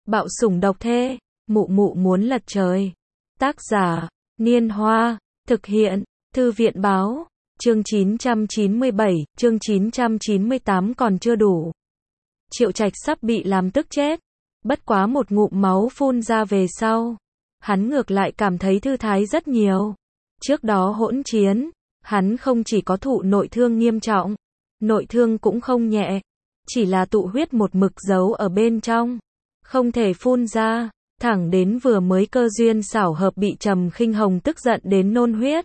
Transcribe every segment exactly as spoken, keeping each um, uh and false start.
Bạo sủng độc thê, mụ mụ muốn lật trời. Tác giả, Niên Hoa, thực hiện, Thư viện Báo, chương chín trăm chín mươi bảy, chương chín trăm chín mươi tám còn chưa đủ. Triệu Trạch sắp bị làm tức chết, bất quá một ngụm máu phun ra về sau, hắn ngược lại cảm thấy thư thái rất nhiều. Trước đó hỗn chiến, hắn không chỉ có thụ nội thương nghiêm trọng, nội thương cũng không nhẹ, chỉ là tụ huyết một mực giấu ở bên trong, không thể phun ra, thẳng đến vừa mới cơ duyên xảo hợp bị Trầm Khinh Hồng tức giận đến nôn huyết.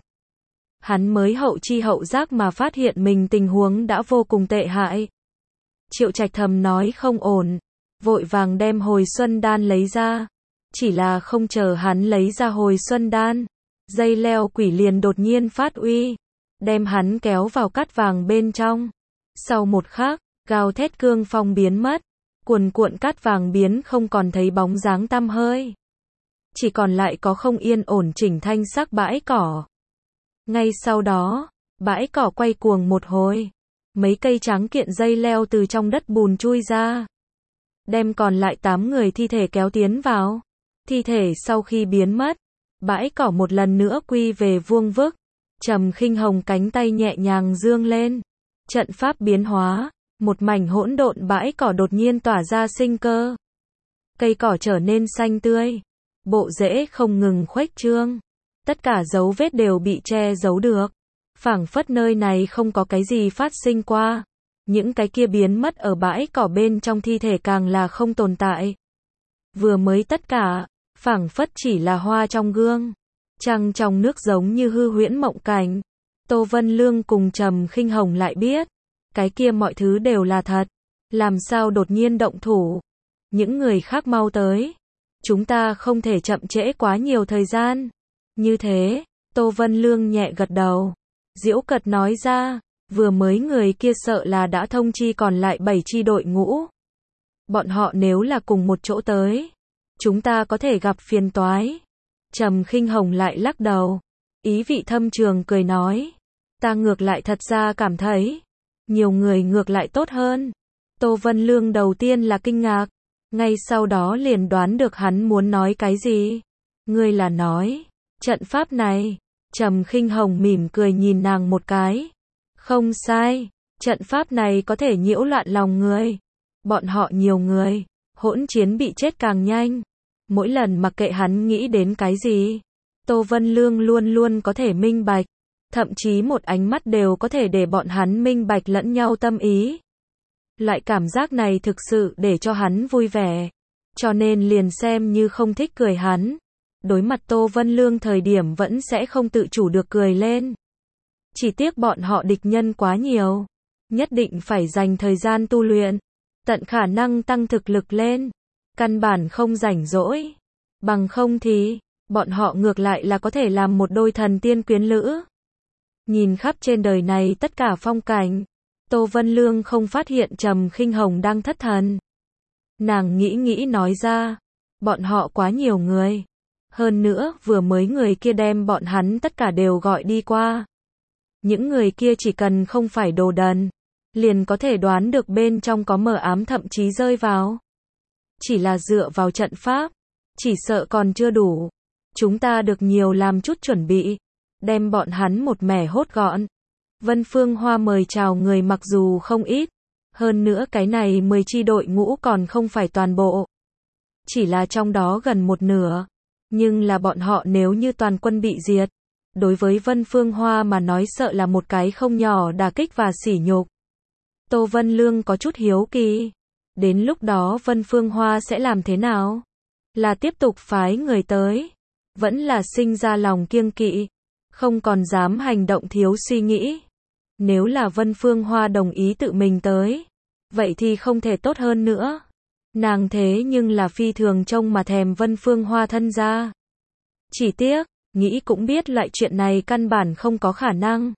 Hắn mới hậu chi hậu giác mà phát hiện mình tình huống đã vô cùng tệ hại. Triệu Trạch thầm nói không ổn, vội vàng đem hồi xuân đan lấy ra. Chỉ là không chờ hắn lấy ra hồi xuân đan, dây leo quỷ liền đột nhiên phát uy, đem hắn kéo vào cát vàng bên trong. Sau một khắc, gào thét cương phong biến mất, cuồn cuộn cát vàng biến không còn thấy bóng dáng tăm hơi. Chỉ còn lại có không yên ổn chỉnh thanh sắc bãi cỏ. Ngay sau đó, bãi cỏ quay cuồng một hồi, mấy cây trắng kiện dây leo từ trong đất bùn chui ra, đem còn lại tám người thi thể kéo tiến vào. Thi thể sau khi biến mất, bãi cỏ một lần nữa quy về vuông vức. Trầm Khinh Hồng cánh tay nhẹ nhàng dương lên, trận pháp biến hóa, một mảnh hỗn độn bãi cỏ đột nhiên tỏa ra sinh cơ. Cây cỏ trở nên xanh tươi, bộ rễ không ngừng khuếch trương, tất cả dấu vết đều bị che giấu được, phảng phất nơi này không có cái gì phát sinh qua. Những cái kia biến mất ở bãi cỏ bên trong thi thể càng là không tồn tại. Vừa mới tất cả, phảng phất chỉ là hoa trong gương, trăng trong nước giống như hư huyễn mộng cảnh. Tô Vân Lương cùng Trầm Khinh Hồng lại biết, cái kia mọi thứ đều là thật, làm sao đột nhiên động thủ. Những người khác mau tới, chúng ta không thể chậm trễ quá nhiều thời gian. Như thế, Tô Vân Lương nhẹ gật đầu, giễu cợt nói ra, vừa mới người kia sợ là đã thông chi còn lại bảy chi đội ngũ. Bọn họ nếu là cùng một chỗ tới, chúng ta có thể gặp phiền toái. Trầm Khinh Hồng lại lắc đầu, ý vị thâm trường cười nói, ta ngược lại thật ra cảm thấy, nhiều người ngược lại tốt hơn. Tô Vân Lương đầu tiên là kinh ngạc, ngay sau đó liền đoán được hắn muốn nói cái gì. Ngươi là nói, trận pháp này. Trầm Khinh Hồng mỉm cười nhìn nàng một cái. Không sai, trận pháp này có thể nhiễu loạn lòng người. Bọn họ nhiều người, hỗn chiến bị chết càng nhanh. Mỗi lần mặc kệ hắn nghĩ đến cái gì, Tô Vân Lương luôn luôn có thể minh bạch. Thậm chí một ánh mắt đều có thể để bọn hắn minh bạch lẫn nhau tâm ý. Loại cảm giác này thực sự để cho hắn vui vẻ. Cho nên liền xem như không thích cười hắn, đối mặt Tô Vân Lương thời điểm vẫn sẽ không tự chủ được cười lên. Chỉ tiếc bọn họ địch nhân quá nhiều, nhất định phải dành thời gian tu luyện, tận khả năng tăng thực lực lên, căn bản không rảnh rỗi. Bằng không thì, bọn họ ngược lại là có thể làm một đôi thần tiên quyến lữ. Nhìn khắp trên đời này tất cả phong cảnh, Tô Vân Lương không phát hiện Trầm Khinh Hồng đang thất thần. Nàng nghĩ nghĩ nói ra, bọn họ quá nhiều người. Hơn nữa, vừa mới người kia đem bọn hắn tất cả đều gọi đi qua. Những người kia chỉ cần không phải đồ đần, liền có thể đoán được bên trong có mờ ám thậm chí rơi vào. Chỉ là dựa vào trận pháp, chỉ sợ còn chưa đủ. Chúng ta được nhiều làm chút chuẩn bị, đem bọn hắn một mẻ hốt gọn. Vân Phương Hoa mời chào người mặc dù không ít, hơn nữa cái này mười chi đội ngũ còn không phải toàn bộ. Chỉ là trong đó gần một nửa. Nhưng là bọn họ nếu như toàn quân bị diệt, đối với Vân Phương Hoa mà nói sợ là một cái không nhỏ đả kích và sỉ nhục. Tô Vân Lương có chút hiếu kỳ, đến lúc đó Vân Phương Hoa sẽ làm thế nào? Là tiếp tục phái người tới, vẫn là sinh ra lòng kiêng kỵ, không còn dám hành động thiếu suy nghĩ. Nếu là Vân Phương Hoa đồng ý tự mình tới, vậy thì không thể tốt hơn nữa. Nàng thế nhưng là phi thường trông mà thèm Vân Phương Hoa thân gia. Chỉ tiếc, nghĩ cũng biết loại chuyện này căn bản không có khả năng.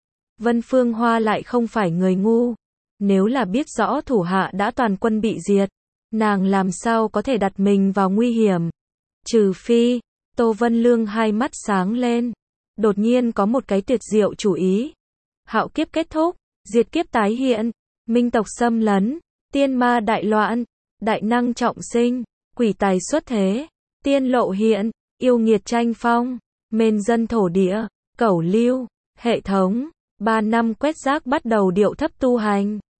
Vân Phương Hoa lại không phải người ngu. Nếu là biết rõ thủ hạ đã toàn quân bị diệt, nàng làm sao có thể đặt mình vào nguy hiểm. Trừ phi, Tô Vân Lương hai mắt sáng lên. Đột nhiên có một cái tuyệt diệu chủ ý. Hạo kiếp kết thúc, diệt kiếp tái hiện, minh tộc xâm lấn, tiên ma đại loạn, đại năng trọng sinh, quỷ tài xuất thế, tiên lộ hiện, yêu nghiệt tranh phong, mên dân thổ địa, cẩu lưu, hệ thống, ba năm quét rác bắt đầu điệu thấp tu hành.